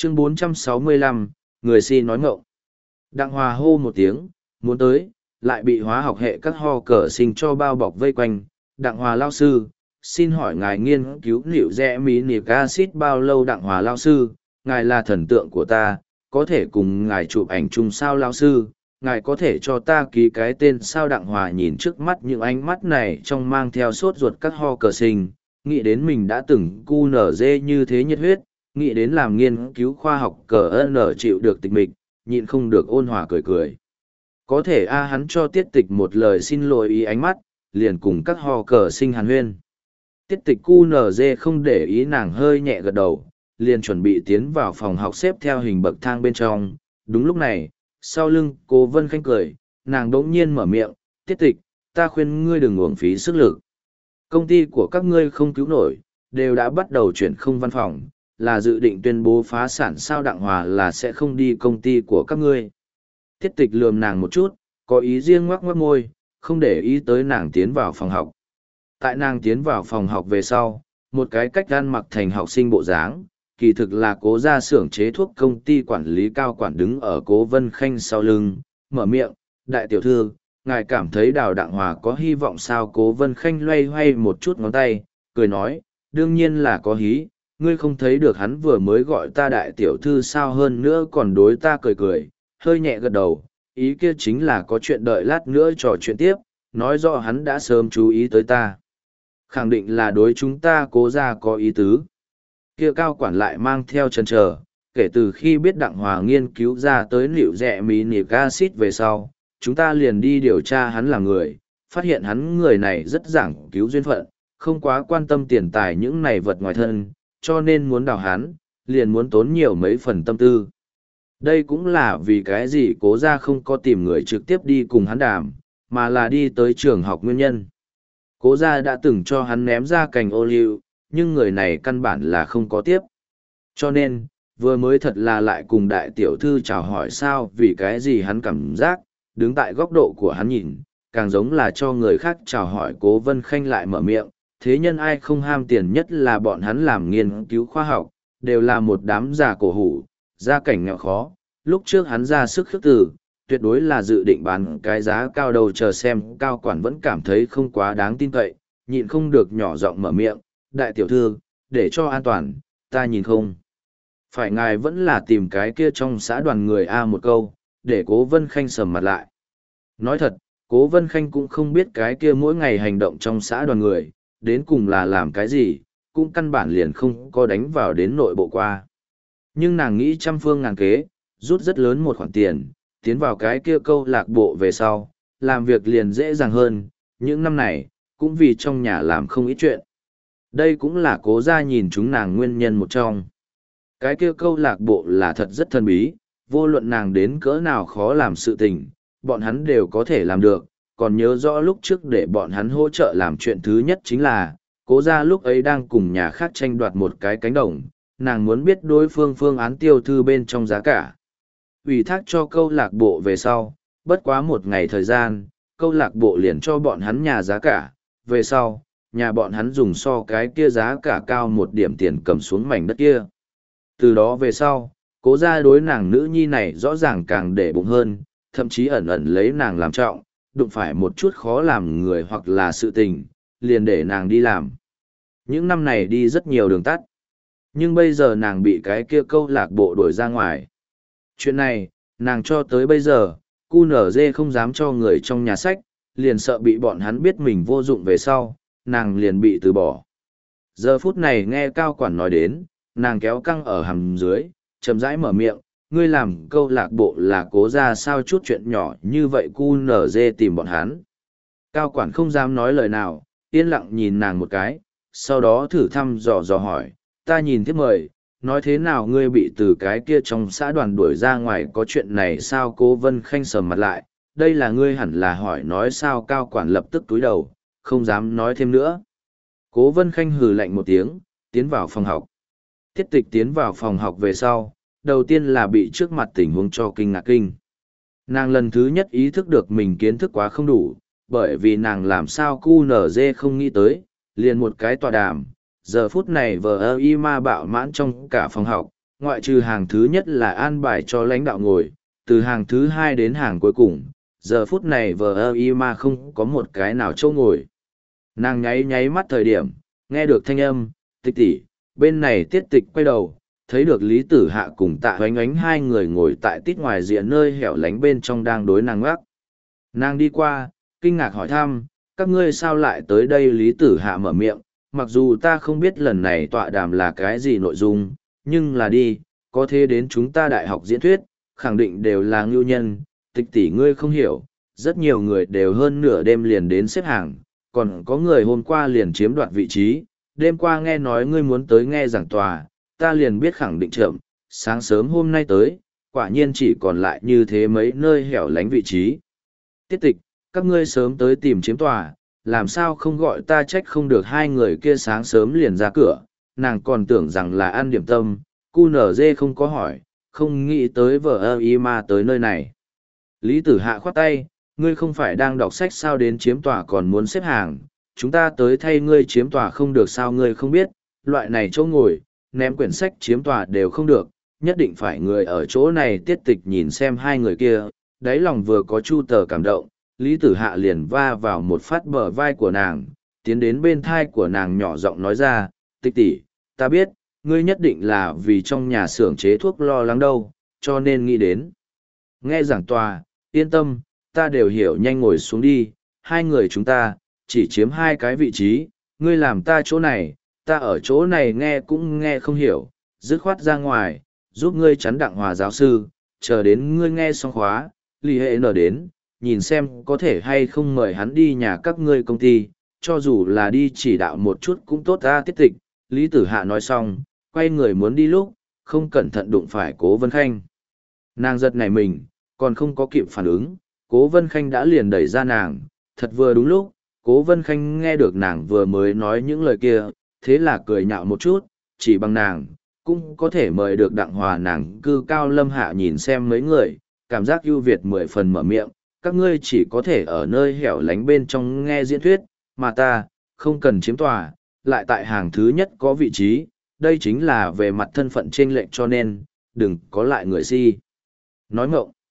Chương 465, người si nói ngọng. Đặng Hòa hô một tiếng, muốn tới, lại bị hóa học hệ các ho cờ sinh cho bao bọc vây quanh. Đặng Hòa lao sư, xin hỏi ngài nghiên cứu liệu rẽ mí nick acid bao lâu? Đặng Hòa lao sư, ngài là thần tượng của ta, có thể cùng ngài chụp ảnh chung sao? Lao sư, ngài có thể cho ta ký cái tên sao? Đặng Hòa nhìn trước mắt những ánh mắt này trong mang theo sốt ruột các ho cờ sinh, nghĩ đến mình đã từng cu nở dê như thế nhiệt huyết, nghĩ đến làm nghiên cứu khoa học cờ nở chịu được tịch mịch, nhịn không được ôn hòa cười cười. Có thể hắn cho tiết tịch một lời xin lỗi ý ánh mắt, liền cùng các ho cờ sinh hàn huyên. Tiết tịch cu nở dê không để ý, nàng hơi nhẹ gật đầu, liền chuẩn bị tiến vào phòng học xếp theo hình bậc thang bên trong. Đúng lúc này, sau lưng Cố Vân Khanh cười, nàng đỗng nhiên mở miệng, tiết tịch, ta khuyên ngươi đừng uổng phí sức lực. Công ty của các ngươi không cứu nổi, đều đã bắt đầu chuyển không văn phòng, là dự định tuyên bố phá sản sao? Đặng Hòa là sẽ không đi công ty của các ngươi. Tiết tịch lườm nàng một chút, có ý riêng ngoắc ngoắc môi, không để ý tới nàng tiến vào phòng học. Tại nàng tiến vào phòng học về sau, một cái cách ăn mặc thành học sinh bộ dáng, kỳ thực là Cố gia xưởng chế thuốc công ty quản lý cao quản đứng ở Cố Vân Khanh sau lưng, mở miệng, đại tiểu thư, ngài cảm thấy Đào Đặng Hòa có hy vọng sao? Cố Vân Khanh loay hoay một chút ngón tay, cười nói, đương nhiên là có hí, ngươi không thấy được hắn vừa mới gọi ta đại tiểu thư sao? Hơn nữa còn đối ta cười cười, hơi nhẹ gật đầu, ý kia chính là có chuyện đợi lát nữa trò chuyện tiếp, nói rõ hắn đã sớm chú ý tới ta. Khẳng định là đối chúng ta Cố gia có ý tứ. Kia cao quản lại mang theo chần chờ, kể từ khi biết Đặng Hòa nghiên cứu ra tới liệu rẽ mí nick acid về sau, chúng ta liền đi điều tra hắn là người, phát hiện hắn người này rất giảng cứu duyên phận, không quá quan tâm tiền tài những này vật ngoài thân, cho nên muốn đào hắn, liền muốn tốn nhiều mấy phần tâm tư. Đây cũng là vì cái gì Cố gia không có tìm người trực tiếp đi cùng hắn đàm, mà là đi tới trường học nguyên nhân. Cố gia đã từng cho hắn ném ra cành ô liu, nhưng người này căn bản là không có tiếp. Cho nên, vừa mới thật là lại cùng đại tiểu thư chào hỏi sao, vì cái gì hắn cảm giác, đứng tại góc độ của hắn nhìn, càng giống là cho người khác chào hỏi. Cố Vân Khanh lại mở miệng, thế nhân ai không ham tiền, nhất là bọn hắn làm nghiên cứu khoa học, đều là một đám già cổ hủ, gia cảnh nghèo khó. Lúc trước hắn ra sức khước từ, tuyệt đối là dự định bán cái giá cao đầu, chờ xem. Cao quản vẫn cảm thấy không quá đáng tin cậy, nhịn không được nhỏ giọng mở miệng, đại tiểu thư, để cho an toàn, ta nhìn không phải ngài vẫn là tìm cái kia trong xã đoàn người một câu, để Cố Vân Khanh sầm mặt lại. Nói thật, Cố Vân Khanh cũng không biết cái kia mỗi ngày hành động trong xã đoàn người, đến cùng là làm cái gì, cũng căn bản liền không có đánh vào đến nội bộ qua. Nhưng nàng nghĩ trăm phương ngàn kế, rút rất lớn một khoản tiền, tiến vào cái kia câu lạc bộ về sau, làm việc liền dễ dàng hơn, những năm này, cũng vì trong nhà làm không ít chuyện. Đây cũng là Cố gia nhìn chúng nàng nguyên nhân một trong. Cái kia câu lạc bộ là thật rất thân bí, vô luận nàng đến cỡ nào khó làm sự tình, bọn hắn đều có thể làm được. Còn nhớ rõ lúc trước để bọn hắn hỗ trợ làm chuyện thứ nhất chính là, Cố gia lúc ấy đang cùng nhà khác tranh đoạt một cái cánh đồng, nàng muốn biết đối phương phương án tiêu thư bên trong giá cả. Ủy thác cho câu lạc bộ về sau, bất quá một ngày thời gian, câu lạc bộ liền cho bọn hắn nhà giá cả, về sau, nhà bọn hắn dùng so cái kia giá cả cao một điểm tiền cầm xuống mảnh đất kia. Từ đó về sau, Cố gia đối nàng nữ nhi này rõ ràng càng để bụng hơn, thậm chí ẩn ẩn lấy nàng làm trọng, đụng phải một chút khó làm người hoặc là sự tình, liền để nàng đi làm. Những năm này đi rất nhiều đường tắt, nhưng bây giờ nàng bị cái kia câu lạc bộ đuổi ra ngoài. Chuyện này, nàng cho tới bây giờ, QNZ không dám cho người trong nhà sách, liền sợ bị bọn hắn biết mình vô dụng về sau, nàng liền bị từ bỏ. Giờ phút này nghe cao quản nói đến, nàng kéo căng ở hàm dưới, chậm rãi mở miệng, ngươi làm câu lạc bộ là Cố gia sao? Chút chuyện nhỏ như vậy QNZ tìm bọn hắn. Cao quản không dám nói lời nào, yên lặng nhìn nàng một cái, sau đó thử thăm dò hỏi, ta nhìn thiếp mời, nói thế nào ngươi bị từ cái kia trong xã đoàn đuổi ra ngoài, có chuyện này sao? Cố Vân Khanh sầm mặt lại, đây là ngươi hẳn là hỏi nói sao? Cao quản lập tức túi đầu, không dám nói thêm nữa. Cố Vân Khanh hừ lạnh một tiếng, tiến vào phòng học. Thiết tịch tiến vào phòng học về sau, đầu tiên là bị trước mặt tình huống cho kinh ngạc kinh. Nàng lần thứ nhất ý thức được mình kiến thức quá không đủ, bởi vì nàng làm sao QNZ không nghĩ tới, liền một cái tọa đàm. Giờ phút này vờ ơ y ma bạo mãn trong cả phòng học, ngoại trừ hàng thứ nhất là an bài cho lãnh đạo ngồi, từ hàng thứ hai đến hàng cuối cùng, giờ phút này mà không có một cái nào chỗ ngồi. Nàng nháy nháy mắt thời điểm, nghe được thanh âm, Tịch tỷ, bên này Tiết Tịch quay đầu, thấy được Lý Tử Hạ cùng Tạ Hoánh Ánh hai người ngồi tại tít ngoài rìa nơi hẻo lánh bên trong đang đối nàng ngoắc. Nàng đi qua, kinh ngạc hỏi thăm, các ngươi sao lại tới đây? Lý Tử Hạ mở miệng, mặc dù ta không biết lần này tọa đàm là cái gì nội dung, nhưng là đi, có thế đến chúng ta đại học diễn thuyết, khẳng định đều là ngưu nhân. Tịch tỷ ngươi không hiểu, rất nhiều người đều hơn nửa đêm liền đến xếp hàng, còn có người hôm qua liền chiếm đoạt vị trí, đêm qua nghe nói ngươi muốn tới nghe giảng tòa, ta liền biết khẳng định chậm, sáng sớm hôm nay tới, quả nhiên chỉ còn lại như thế mấy nơi hẻo lánh vị trí. Tiết Tịch, các ngươi sớm tới tìm chiếm tòa, làm sao không gọi ta? Trách không được hai người kia sáng sớm liền ra cửa, nàng còn tưởng rằng là ăn điểm tâm, cu nở dê không có hỏi, không nghĩ tới mà tới nơi này. Lý Tử Hạ khoát tay, ngươi không phải đang đọc sách sao đến chiếm tòa còn muốn xếp hàng, chúng ta tới thay ngươi chiếm tòa không được sao? Ngươi không biết, loại này chỗ ngồi, ném quyển sách chiếm tòa đều không được, nhất định phải người ở chỗ này. Tiết Tịch nhìn xem hai người kia, đáy lòng vừa có chu tờ cảm động, Lý Tử Hạ liền va vào một phát bờ vai của nàng, tiến đến bên thai của nàng nhỏ giọng nói ra, Tịch tỷ, ta biết, ngươi nhất định là vì trong nhà xưởng chế thuốc lo lắng đâu, cho nên nghĩ đến. Nghe giảng tòa, yên tâm, ta đều hiểu, nhanh ngồi xuống đi, hai người chúng ta, chỉ chiếm hai cái vị trí, ngươi làm ta chỗ này, ta ở chỗ này nghe cũng nghe không hiểu, dứt khoát ra ngoài, giúp ngươi chắn Đặng Hòa giáo sư, chờ đến ngươi nghe xong khóa, Lý Hệ Nở đến, nhìn xem có thể hay không mời hắn đi nhà các ngươi công ty, cho dù là đi chỉ đạo một chút cũng tốt ta. Tiết Tịch, Lý Tử Hạ nói xong, quay người muốn đi lúc, không cẩn thận đụng phải Cố Vân Khanh. Nàng giật nảy mình, còn không có kịp phản ứng, Cố Vân Khanh đã liền đẩy ra nàng, thật vừa đúng lúc, Cố Vân Khanh nghe được nàng vừa mới nói những lời kia, thế là cười nhạo một chút, chỉ bằng nàng, cũng có thể mời được Đặng Hòa. Nàng cư cao lâm hạ nhìn xem mấy người, cảm giác ưu việt 10 phần mở miệng, các ngươi chỉ có thể ở nơi hẻo lánh bên trong nghe diễn thuyết, mà ta, không cần chiếm tòa, lại tại hàng thứ nhất có vị trí, đây chính là về mặt thân phận chênh lệch, cho nên, đừng có lại người si. Nói ngọng.